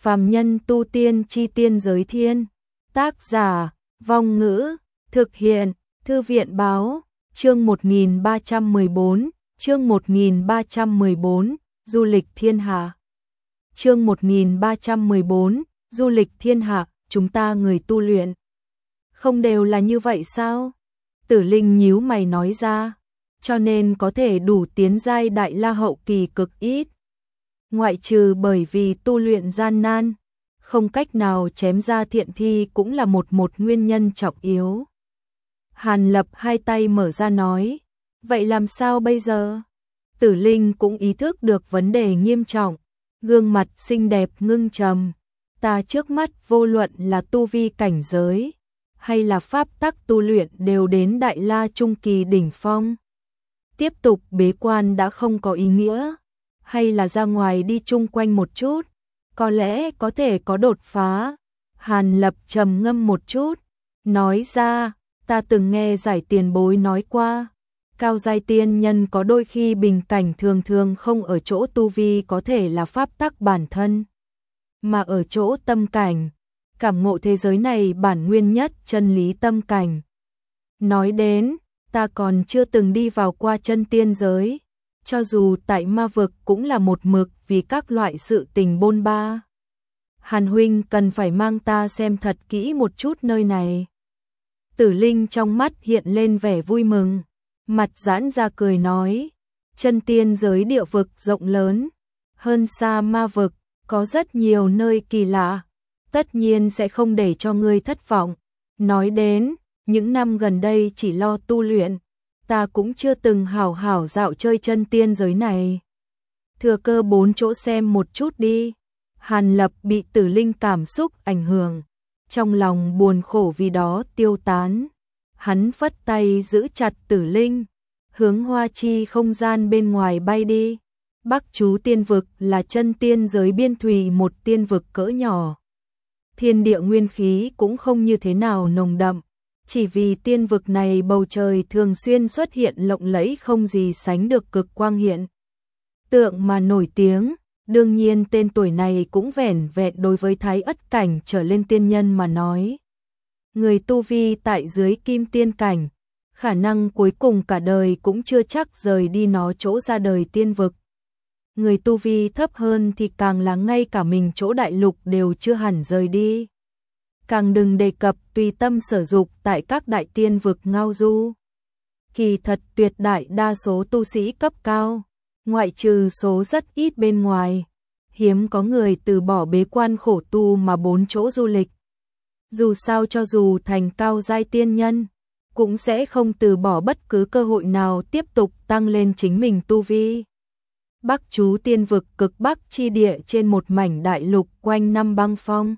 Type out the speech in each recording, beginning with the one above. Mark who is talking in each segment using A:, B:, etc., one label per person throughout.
A: Phàm nhân tu tiên chi tiên giới thiên. Tác giả, Vong Ngữ, thực hiện, Thư viện báo, chương 1314, chương 1314, du lịch thiên hạ. Chương 1314, du lịch thiên hạ, chúng ta người tu luyện. Không đều là như vậy sao? Tử Linh nhíu mày nói ra, cho nên có thể đủ tiến giai đại la hậu kỳ cực ít. Ngoại trừ bởi vì tu luyện gian nan, không cách nào chém ra thiện thi cũng là một nguyên nhân trọng yếu. Hàn Lập hai tay mở ra nói, vậy làm sao bây giờ? Tử Linh cũng ý thức được vấn đề nghiêm trọng, gương mặt xinh đẹp ngưng trầm. Ta trước mắt vô luận là tu vi cảnh giới, hay là pháp tắc tu luyện đều đến đại la trung kỳ đỉnh phong. Tiếp tục bế quan đã không có ý nghĩa, hay là ra ngoài đi chung quanh một chút, có lẽ có thể có đột phá. Hàn Lập trầm ngâm một chút, nói ra, ta từng nghe giải tiền bối nói qua, cao giai tiên nhân có đôi khi bình cảnh thường thường không ở chỗ tu vi có thể là pháp tắc bản thân, mà ở chỗ tâm cảnh, cảm ngộ thế giới này bản nguyên nhất chân lý tâm cảnh. Nói đến, ta còn chưa từng đi vào qua chân tiên giới, cho dù tại ma vực cũng là một mực vì các loại sự tình bôn ba. Hàn huynh cần phải mang ta xem thật kỹ một chút nơi này. Tử Linh trong mắt hiện lên vẻ vui mừng, mặt giãn ra cười nói, chân tiên giới địa vực rộng lớn, hơn xa ma vực, có rất nhiều nơi kỳ lạ, tất nhiên sẽ không để cho ngươi thất vọng. Nói đến, những năm gần đây chỉ lo tu luyện, ta cũng chưa từng hảo hảo dạo chơi chân tiên giới này. Thừa cơ 4 chỗ xem một chút đi. Hàn Lập bị Tử Linh cảm xúc ảnh hưởng, trong lòng buồn khổ vì đó tiêu tán. Hắn phất tay giữ chặt Tử Linh, hướng Hoa Chi không gian bên ngoài bay đi. Bắc Chú Tiên Vực là chân tiên giới biên thùy một tiên vực cỡ nhỏ. Thiên địa nguyên khí cũng không như thế nào nồng đậm, chỉ vì tiên vực này bầu trời thường xuyên xuất hiện lộng lẫy không gì sánh được cực quang hiện tượng mà nổi tiếng. Đương nhiên tên tuổi này cũng vẻn vẹn đối với Thái Ất cảnh trở lên tiên nhân mà nói. Người tu vi tại dưới kim tiên cảnh, khả năng cuối cùng cả đời cũng chưa chắc rời đi nó chỗ ra đời tiên vực. Người tu vi thấp hơn thì càng là ngay cả mình chỗ đại lục đều chưa hẳn rời đi. Càng đừng đề cập tùy tâm sở dục tại các đại tiên vực ngao du. Kỳ thật tuyệt đại đa số tu sĩ cấp cao, ngoại trừ số rất ít bên ngoài, hiếm có người từ bỏ bế quan khổ tu mà 4 chỗ du lịch. Dù sao cho dù thành cao giai tiên nhân, cũng sẽ không từ bỏ bất cứ cơ hội nào tiếp tục tăng lên chính mình tu vi. Bắc Chú Tiên Vực cực bắc chi địa trên một mảnh đại lục quanh năm băng phong.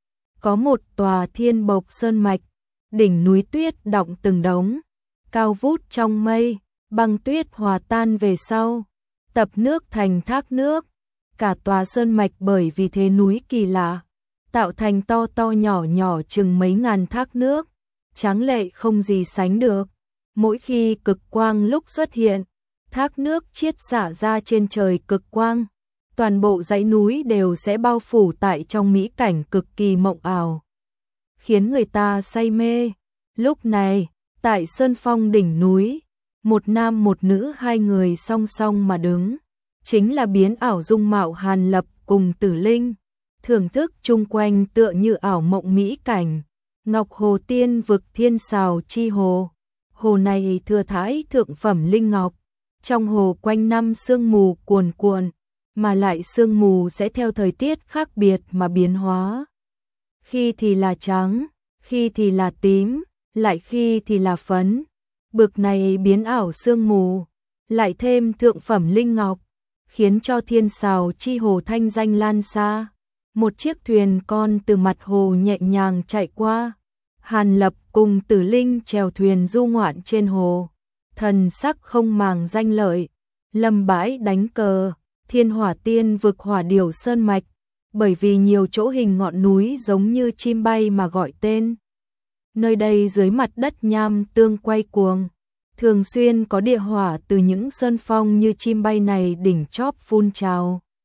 A: Có một tòa Thiên Bộc Sơn Mạch, đỉnh núi tuyết đọng từng đống, cao vút trong mây, băng tuyết hòa tan về sau, tập nước thành thác nước. Cả tòa sơn mạch bởi vì thế núi kỳ lạ, tạo thành to to nhỏ nhỏ chừng mấy ngàn thác nước, tráng lệ không gì sánh được. Mỗi khi cực quang lúc xuất hiện, thác nước chiết xả ra trên trời cực quang, toàn bộ dãy núi đều sẽ bao phủ tại trong mỹ cảnh cực kỳ mộng ảo, khiến người ta say mê. Lúc này, tại sơn phong đỉnh núi, một nam một nữ hai người song song mà đứng, chính là biến ảo dung mạo Hàn Lập cùng Tử Linh, thưởng thức chung quanh tựa như ảo mộng mỹ cảnh. Ngọc Hồ Tiên Vực Thiên Sào Chi Hồ. Hồ này thừa thãi thượng phẩm linh ngọc, trong hồ quanh năm sương mù cuồn cuộn, mà lại sương mù sẽ theo thời tiết khác biệt mà biến hóa. Khi thì là trắng, khi thì là tím, lại khi thì là phấn. Bực này biến ảo sương mù, lại thêm thượng phẩm linh ngọc, khiến cho Thiên Sào Chi Hồ thanh danh lan xa. Một chiếc thuyền con từ mặt hồ nhẹ nhàng chạy qua. Hàn Lập cùng Tử Linh chèo thuyền du ngoạn trên hồ, thần sắc không màng danh lợi, lâm bãi đánh cờ. Thiên Hỏa Tiên Vực Hỏa Điểu Sơn Mạch, bởi vì nhiều chỗ hình ngọn núi giống như chim bay mà gọi tên. Nơi đây dưới mặt đất nham tương quay cuồng, thường xuyên có địa hỏa từ những sơn phong như chim bay này đỉnh chóp phun trào.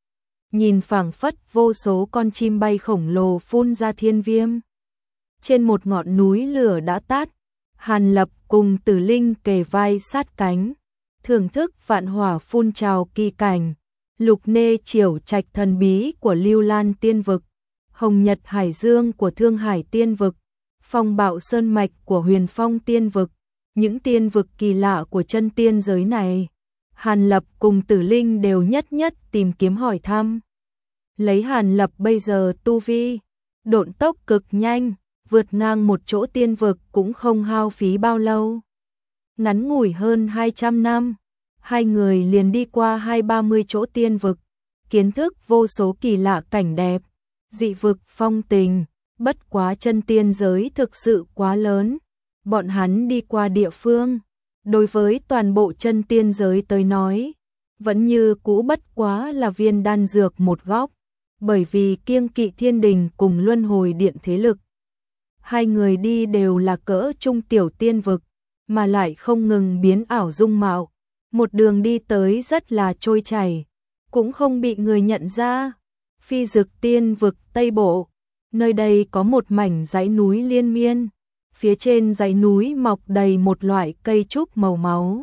A: nhìn phảng phất vô số con chim bay khổng lồ phun ra thiên viêm. Trên một ngọn núi lửa đã tắt, Hàn Lập cùng Tử Linh kề vai sát cánh, thưởng thức vạn hỏa phun trào kỳ cảnh, lục nê chiểu trạch thần bí của Lưu Lan Tiên Vực, hồng nhật hải dương của Thương Hải Tiên Vực, phong bạo sơn mạch của Huyền Phong Tiên Vực, những tiên vực kỳ lạ của chân tiên giới này. Hàn Lập cùng Tử Linh đều nhất nhất tìm kiếm hỏi thăm. Lấy Hàn Lập bây giờ tu vi, độn tốc cực nhanh, vượt ngang một chỗ tiên vực cũng không hao phí bao lâu. Ngắn ngủi hơn 200 năm, hai người liền đi qua 20-30 chỗ tiên vực, kiến thức vô số kỳ lạ cảnh đẹp, dị vực phong tình, bất quá chân tiên giới thực sự quá lớn. Bọn hắn đi qua địa phương, đối với toàn bộ chân tiên giới tới nói, vẫn như cũ bất quá là viên đan dược một góc, bởi vì kiêng kỵ thiên đình cùng luân hồi điện thế lực. Hai người đi đều là cỡ trung tiểu tiên vực, mà lại không ngừng biến ảo dung mạo, một đường đi tới rất là trôi chảy, cũng không bị người nhận ra. Phi Dực Tiên Vực Tây Bộ, nơi đây có một mảnh dãy núi liên miên, phía trên dãy núi mọc đầy một loại cây trúc màu máu.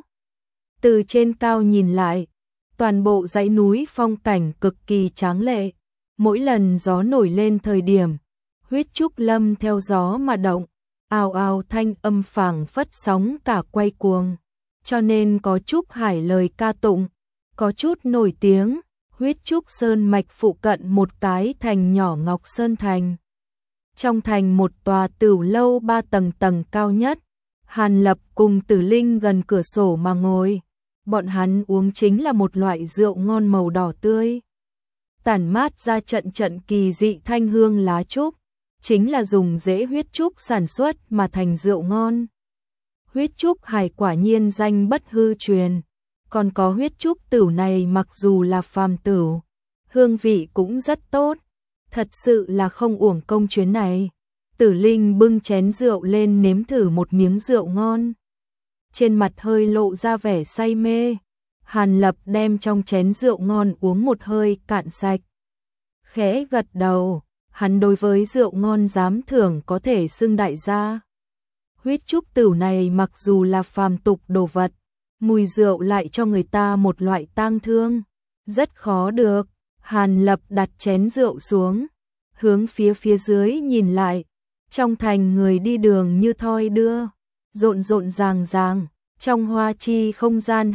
A: Từ trên cao nhìn lại, toàn bộ dãy núi phong cảnh cực kỳ tráng lệ, mỗi lần gió nổi lên thời điểm, huyết trúc lâm theo gió mà động, ào ào thanh âm phảng phất sóng cả quay cuồng, cho nên có Trúc Hải lời ca tụng, có chút nổi tiếng. Huyết trúc sơn mạch phụ cận một cái thành nhỏ Ngọc Sơn Thành. Trong thành một tòa tửu lâu 3 tầng tầng cao nhất, Hàn Lập cùng Tử Linh gần cửa sổ mà ngồi. Bọn hắn uống chính là một loại rượu ngon màu đỏ tươi, tản mát ra trận trận kỳ dị thanh hương lá trúc, chính là dùng rễ huyết trúc sản xuất mà thành rượu ngon. Huyết trúc hải quả nhiên danh bất hư truyền. Còn có huyết trúc tửu này mặc dù là phàm tửu, hương vị cũng rất tốt, thật sự là không uổng công chuyến này. Tử Linh bưng chén rượu lên nếm thử một miếng rượu ngon, trên mặt hơi lộ ra vẻ say mê. Hàn Lập đem trong chén rượu ngon uống một hơi cạn sạch, khẽ gật đầu, hắn đối với rượu ngon dám thưởng có thể xưng đại gia. Huyết trúc tửu này mặc dù là phàm tục đồ vật, mùi rượu lại cho người ta một loại tang thương, rất khó được. Hàn Lập đặt chén rượu xuống, hướng phía dưới nhìn lại, trong thành người đi đường như thoi đưa, rộn rộn ràng ràng, trong hoa chi không gian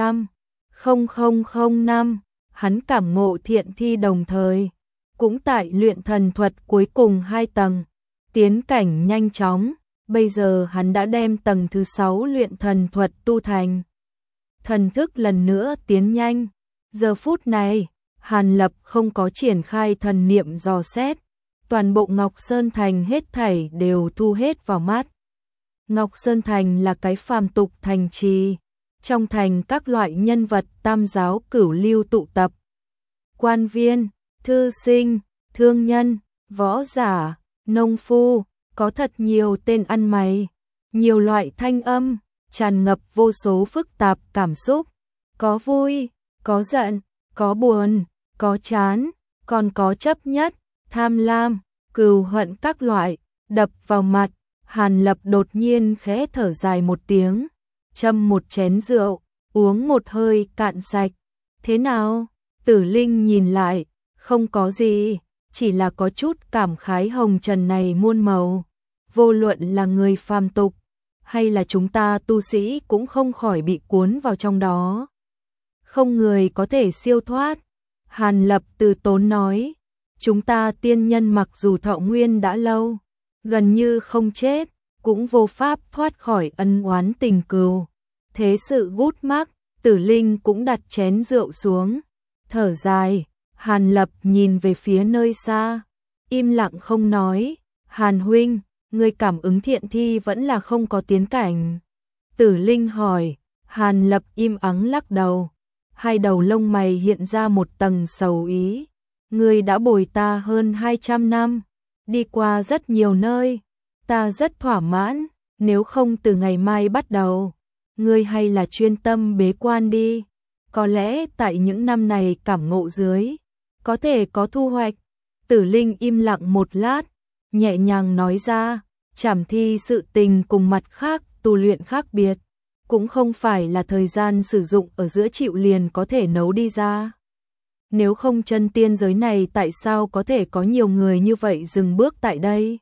A: 200,005, hắn cảm ngộ thiện thi đồng thời, cũng tại luyện thần thuật cuối cùng 2 tầng, tiến cảnh nhanh chóng, bây giờ hắn đã đem tầng thứ 6 luyện thần thuật tu thành. Thần thức lần nữa tiến nhanh, giờ phút này, Hàn Lập không có triển khai thần niệm dò xét, toàn bộ Ngọc Sơn Thành hết thảy đều thu hết vào mắt. Ngọc Sơn Thành là cái phàm tục thành trì, trong thành các loại nhân vật tam giáo cửu lưu tụ tập. Quan viên, thư sinh, thương nhân, võ giả, nông phu, có thật nhiều tên ăn mày, nhiều loại thanh âm, tràn ngập vô số phức tạp cảm xúc, có vui, có giận, có buồn, có chán, còn có chấp nhất, tham lam, cừu hận các loại, đập vào mặt. Hàn Lập đột nhiên khẽ thở dài một tiếng, châm một chén rượu, uống một hơi cạn sạch. Thế nào? Tử Linh nhìn lại, không có gì, chỉ là có chút cảm khái hồng trần này muôn màu, vô luận là người phàm tục hay là chúng ta tu sĩ cũng không khỏi bị cuốn vào trong đó. Không người có thể siêu thoát. Hàn Lập từ tốn nói, chúng ta tiên nhân mặc dù thọ nguyên đã lâu, gần như không chết, cũng vô pháp thoát khỏi ân oán tình cừu. Thế sự gút mắc, Tử Linh cũng đặt chén rượu xuống, thở dài. Hàn Lập nhìn về phía nơi xa, im lặng không nói. Hàn huynh, người cảm ứng thiện thi vẫn là không có tiến cảnh. Tử Linh hỏi. Hàn Lập im ắng lắc đầu, hai đầu lông mày hiện ra một tầng sầu ý. Người đã bồi ta hơn 200 năm, đi qua rất nhiều nơi, ta rất thỏa mãn, nếu không từ ngày mai bắt đầu, ngươi hay là chuyên tâm bế quan đi. Có lẽ tại những năm này cảm ngộ dưới, có thể có thu hoạch. Tử Linh im lặng một lát, nhẹ nhàng nói ra, trảm thi sự tình cùng mặt khác tu luyện khác biệt, cũng không phải là thời gian sử dụng ở giữa chịu liền có thể nấu đi ra. Nếu không chân tiên giới này tại sao có thể có nhiều người như vậy dừng bước tại đây?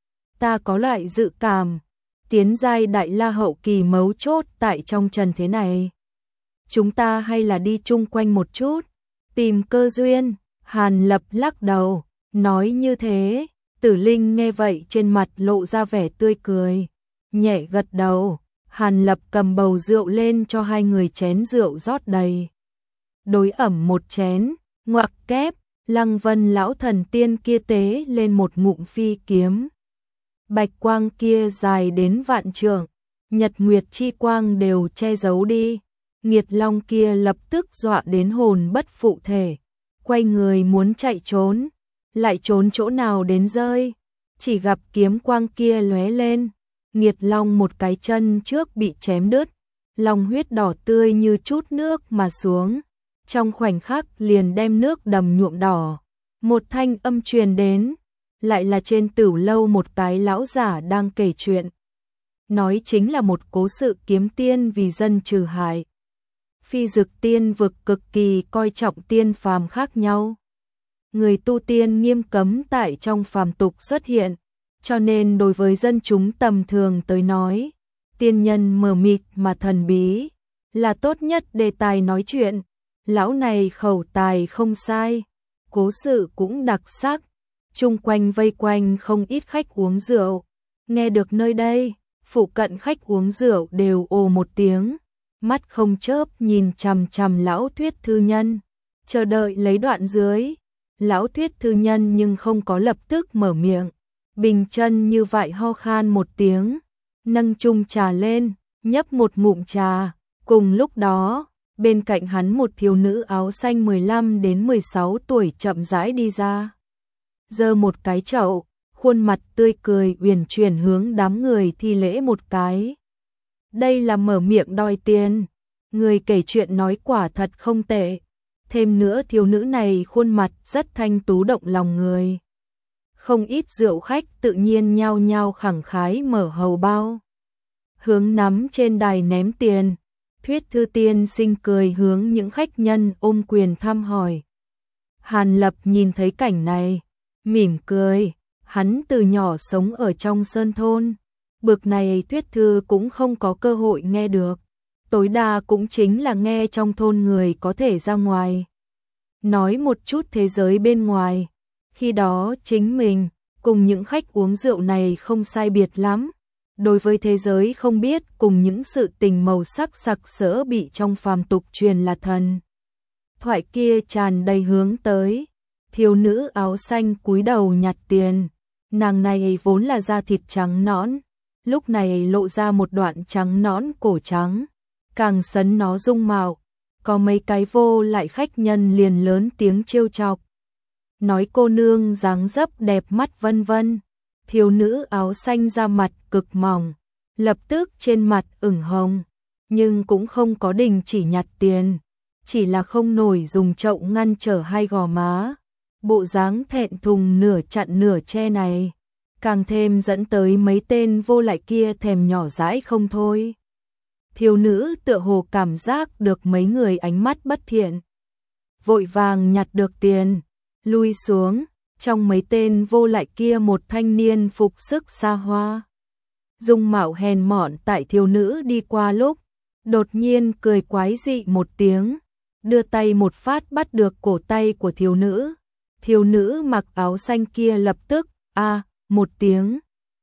A: Ta có loại dự cảm, tiến giai đại la hậu kỳ mấu chốt tại trong trần thế này. Chúng ta hay là đi chung quanh một chút, tìm cơ duyên. Hàn Lập lắc đầu, nói như thế. Tử Linh nghe vậy trên mặt lộ ra vẻ tươi cười, nhẹ gật đầu. Hàn Lập cầm bầu rượu lên cho hai người chén rượu rót đầy. Đối ẩm một chén, ngoặc kép, Lăng Vân lão thần tiên kia tế lên một ngụm phi kiếm. Bạch quang kia dài đến vạn trượng, nhật nguyệt chi quang đều che giấu đi. Nghiệt long kia lập tức dọa đến hồn bất phụ thể, quay người muốn chạy trốn, lại trốn chỗ nào đến rơi, chỉ gặp kiếm quang kia lóe lên, Nghiệt long một cái chân trước bị chém đứt, long huyết đỏ tươi như chút nước mà xuống, trong khoảnh khắc liền đem nước đầm nhuộm đỏ. Một thanh âm truyền đến, lại là trên Tửu lâu một cái lão giả đang kể chuyện. Nói chính là một cố sự kiếm tiên vì dân trừ hại. Phi Dực tiên vực cực kỳ coi trọng tiên phàm khác nhau. Người tu tiên nghiêm cấm tại trong phàm tục xuất hiện, cho nên đối với dân chúng tầm thường tới nói, tiên nhân mờ mịt mà thần bí là tốt nhất đề tài nói chuyện. Lão này khẩu tài không sai, cố sự cũng đặc sắc, chung quanh vây quanh không ít khách uống rượu. Nghe được nơi đây, phụ cận khách uống rượu đều ồ một tiếng, mắt không chớp nhìn chằm chằm lão thuyết thư nhân, chờ đợi lấy đoạn dưới. Lão thuyết thư nhân nhưng không có lập tức mở miệng, bình chân như vậy ho khan một tiếng, nâng chung trà lên, nhấp một ngụm trà. Cùng lúc đó, bên cạnh hắn một thiếu nữ áo xanh 15 đến 16 tuổi chậm rãi đi ra. Giơ một cái chậu, khuôn mặt tươi cười uyển chuyển hướng đám người thi lễ một cái. Đây là mở miệng đòi tiền, người kể chuyện nói quả thật không tệ. Thêm nữa thiếu nữ này khuôn mặt rất thanh tú động lòng người. Không ít rượu khách tự nhiên nhao nhao khẳng khái mở hầu bao, hướng nắm trên đài ném tiền. Thuyết thư tiên sinh cười hướng những khách nhân ôm quyền thăm hỏi. Hàn Lập nhìn thấy cảnh này, mỉm cười, hắn từ nhỏ sống ở trong sơn thôn, bực này thuyết thư cũng không có cơ hội nghe được, tối đa cũng chính là nghe trong thôn người có thể ra ngoài nói một chút thế giới bên ngoài. Khi đó chính mình cùng những khách uống rượu này không sai biệt lắm. Đối với thế giới không biết cùng những sự tình màu sắc sặc sỡ bị trong phàm tục truyền là thần thoại kia tràn đầy hướng tới. Thiếu nữ áo xanh cúi đầu nhặt tiền, nàng này vốn là da thịt trắng nõn, lúc này lộ ra một đoạn trắng nõn cổ trắng, càng sấn nó dung mạo. Có mấy cái vô lại khách nhân liền lớn tiếng trêu chọc, nói cô nương dáng dấp đẹp mắt vân vân. Thiếu nữ áo xanh da mặt cực mỏng, lập tức trên mặt ửng hồng, nhưng cũng không có đình chỉ nhặt tiền, chỉ là không nổi dùng chậu ngăn trở hai gò má. Bộ dáng thẹn thùng nửa chặn nửa che này, càng thêm dẫn tới mấy tên vô lại kia thèm nhỏ dãi không thôi. Thiếu nữ tựa hồ cảm giác được mấy người ánh mắt bất thiện, vội vàng nhặt được tiền, lui xuống. Trong mấy tên vô lại kia một thanh niên phục sức xa hoa, dung mạo hèn mọn tại thiếu nữ đi qua lúc, đột nhiên cười quái dị một tiếng, đưa tay một phát bắt được cổ tay của thiếu nữ. Thiếu nữ mặc áo xanh kia lập tức một tiếng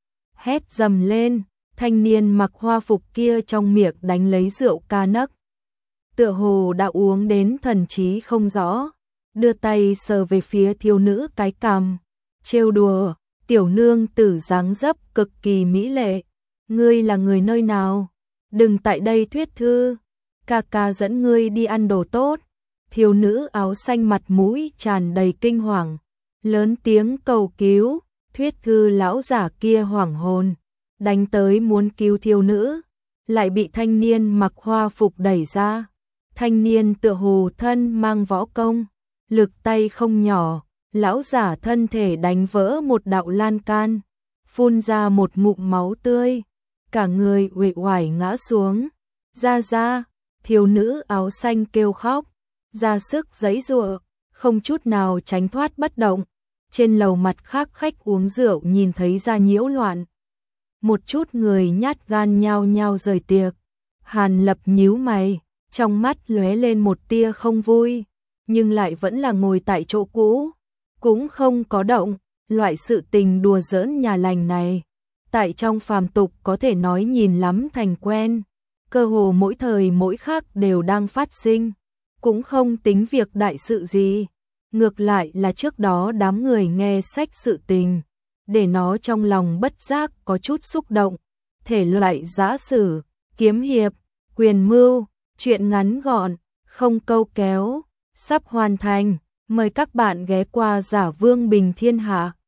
A: hét dầm lên, thanh niên mặc hoa phục kia trong miệng đánh lấy rượu ca nấc, tựa hồ đã uống đến thần trí không rõ, đưa tay sờ về phía thiếu nữ cái cằm, trêu đùa, tiểu nương tử dáng dấp cực kỳ mỹ lệ, ngươi là người nơi nào? Đừng tại đây thuyết thư, ca ca dẫn ngươi đi ăn đồ tốt. Thiếu nữ áo xanh mặt mũi tràn đầy kinh hoàng, lớn tiếng cầu cứu. Thuyết thư lão giả kia hoảng hồn, đánh tới muốn cứu thiếu nữ, lại bị thanh niên mặc hoa phục đẩy ra. Thanh niên tựa hồ thân mang võ công, lực tay không nhỏ, lão giả thân thể đánh vỡ một đạo lan can, phun ra một ngụm máu tươi, cả người uể oải ngã xuống. Ra, thiếu nữ áo xanh kêu khóc, ra sức giãy giụa, không chút nào tránh thoát bất động. Trên lầu mặt khác khách uống rượu nhìn thấy ra nhiễu loạn. Một chút người nhát gan nhao nhao rời tiệc. Hàn Lập nhíu mày, trong mắt lóe lên một tia không vui, nhưng lại vẫn là ngồi tại chỗ cũ, cũng không có động. Loại sự tình đùa giỡn nhà lành này, tại trong phàm tục có thể nói nhìn lắm thành quen, cơ hồ mỗi thời mỗi khắc đều đang phát sinh, cũng không tính việc đại sự gì. Ngược lại là trước đó đám người nghe sách sự tình, để nó trong lòng bất giác có chút xúc động. Thể loại giã sử, kiếm hiệp, quyền mưu, truyện ngắn gọn, không câu kéo, sắp hoàn thành. Mời các bạn ghé qua Giả Vương Bình Thiên Hạ.